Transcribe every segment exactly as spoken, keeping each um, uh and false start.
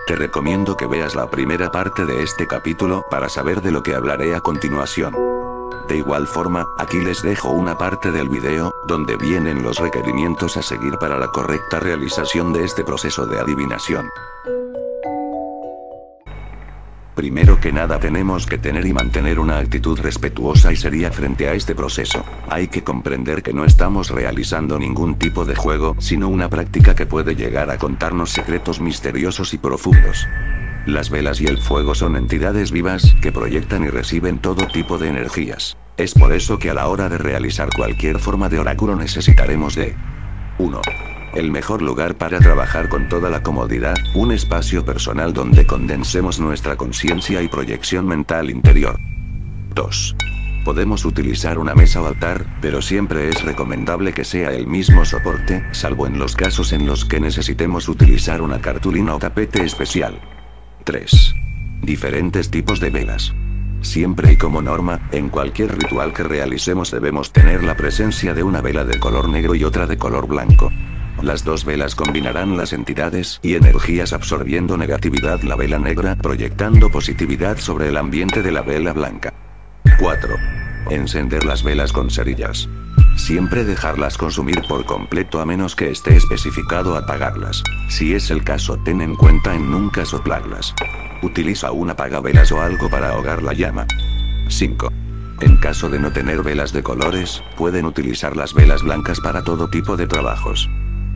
Te recomiendo que veas la primera parte de este capítulo para saber de lo que hablaré a continuación. De igual forma, aquí les dejo una parte del video, donde vienen los requerimientos a seguir para la correcta realización de este proceso de adivinación. Primero que nada tenemos que tener y mantener una actitud respetuosa y seria frente a este proceso. Hay que comprender que no estamos realizando ningún tipo de juego, sino una práctica que puede llegar a contarnos secretos misteriosos y profundos. Las velas y el fuego son entidades vivas, que proyectan y reciben todo tipo de energías. Es por eso que a la hora de realizar cualquier forma de oráculo necesitaremos de uno. El mejor lugar para trabajar con toda la comodidad, un espacio personal donde condensemos nuestra conciencia y proyección mental interior. dos. Podemos utilizar una mesa o altar, pero siempre es recomendable que sea el mismo soporte, salvo en los casos en los que necesitemos utilizar una cartulina o tapete especial. tres. Diferentes tipos de velas. Siempre y como norma, en cualquier ritual que realicemos debemos tener la presencia de una vela de color negro y otra de color blanco. Las dos velas combinarán las entidades y energías absorbiendo negatividad la vela negra, proyectando positividad sobre el ambiente de la vela blanca. cuatro. Encender las velas con cerillas. Siempre dejarlas consumir por completo a menos que esté especificado apagarlas. Si es el caso, ten en cuenta en nunca soplarlas. Utiliza un apagavelas o algo para ahogar la llama. cinco. En caso de no tener velas de colores, pueden utilizar las velas blancas para todo tipo de trabajos.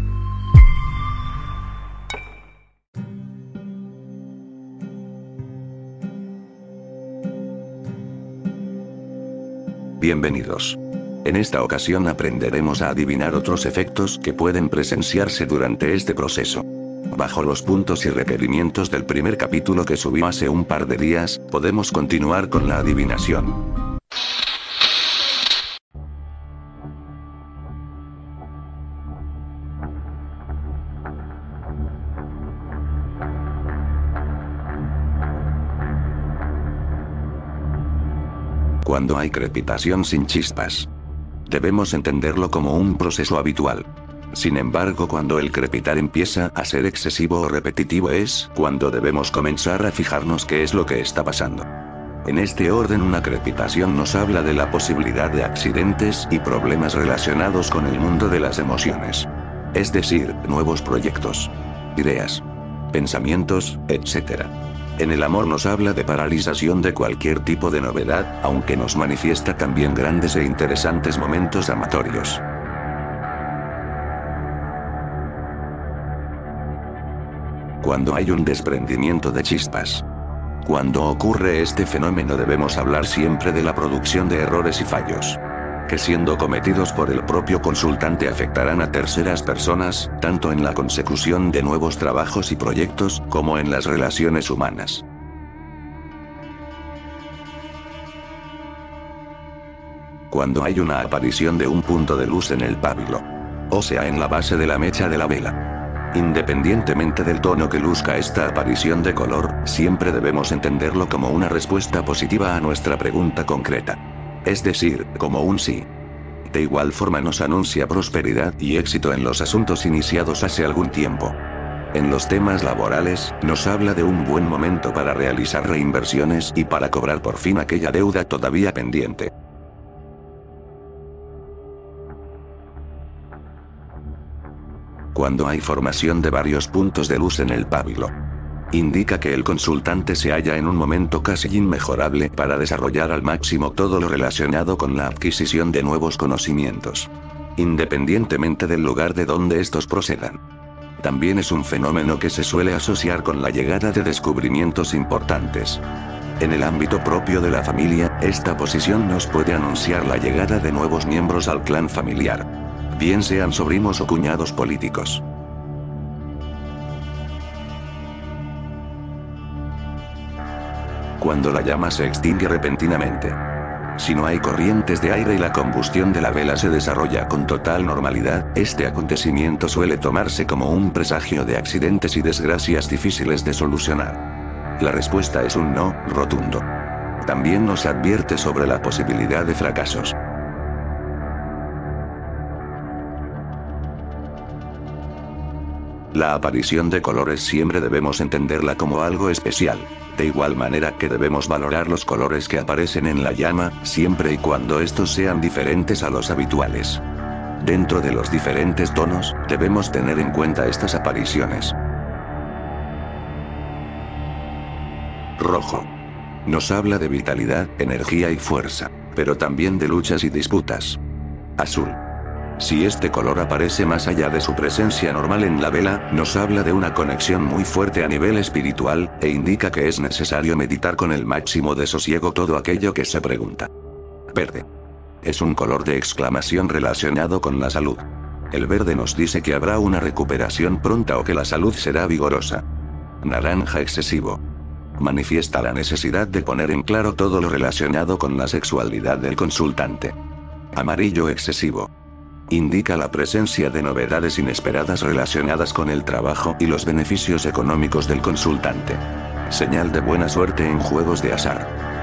Bienvenidos. En esta ocasión aprenderemos a adivinar otros efectos que pueden presenciarse durante este proceso. Bajo los puntos y requerimientos del primer capítulo que subí hace un par de días, podemos continuar con la adivinación. Cuando hay crepitación sin chispas, debemos entenderlo como un proceso habitual. Sin embargo, cuando el crepitar empieza a ser excesivo o repetitivo es cuando debemos comenzar a fijarnos qué es lo que está pasando. En este orden, una crepitación nos habla de la posibilidad de accidentes y problemas relacionados con el mundo de las emociones. Es decir, nuevos proyectos, ideas, pensamientos, etcétera. En el amor nos habla de paralización de cualquier tipo de novedad, aunque nos manifiesta también grandes e interesantes momentos amatorios. Cuando hay un desprendimiento de chispas. Cuando ocurre este fenómeno debemos hablar siempre de la producción de errores y fallos, que siendo cometidos por el propio consultante afectarán a terceras personas, tanto en la consecución de nuevos trabajos y proyectos, como en las relaciones humanas. Cuando hay una aparición de un punto de luz en el pábilo, o sea en la base de la mecha de la vela. Independientemente del tono que luzca esta aparición de color, siempre debemos entenderlo como una respuesta positiva a nuestra pregunta concreta. Es decir, como un sí. De igual forma nos anuncia prosperidad y éxito en los asuntos iniciados hace algún tiempo. En los temas laborales, nos habla de un buen momento para realizar reinversiones y para cobrar por fin aquella deuda todavía pendiente. Cuando hay formación de varios puntos de luz en el pábilo, indica que el consultante se halla en un momento casi inmejorable para desarrollar al máximo todo lo relacionado con la adquisición de nuevos conocimientos, independientemente del lugar de donde estos procedan. También es un fenómeno que se suele asociar con la llegada de descubrimientos importantes. En el ámbito propio de la familia, esta posición nos puede anunciar la llegada de nuevos miembros al clan familiar, bien sean sobrinos o cuñados políticos. Cuando la llama se extingue repentinamente. Si no hay corrientes de aire y la combustión de la vela se desarrolla con total normalidad, este acontecimiento suele tomarse como un presagio de accidentes y desgracias difíciles de solucionar. La respuesta es un no rotundo. También nos advierte sobre la posibilidad de fracasos. La aparición de colores siempre debemos entenderla como algo especial. De igual manera que debemos valorar los colores que aparecen en la llama, siempre y cuando estos sean diferentes a los habituales. Dentro de los diferentes tonos, debemos tener en cuenta estas apariciones. Rojo. Nos habla de vitalidad, energía y fuerza, pero también de luchas y disputas. Azul. Si este color aparece más allá de su presencia normal en la vela, nos habla de una conexión muy fuerte a nivel espiritual, e indica que es necesario meditar con el máximo de sosiego todo aquello que se pregunta. Verde. Es un color de exclamación relacionado con la salud. El verde nos dice que habrá una recuperación pronta o que la salud será vigorosa. Naranja excesivo. Manifiesta la necesidad de poner en claro todo lo relacionado con la sexualidad del consultante. Amarillo excesivo. Indica la presencia de novedades inesperadas relacionadas con el trabajo y los beneficios económicos del consultante. Señal de buena suerte en juegos de azar.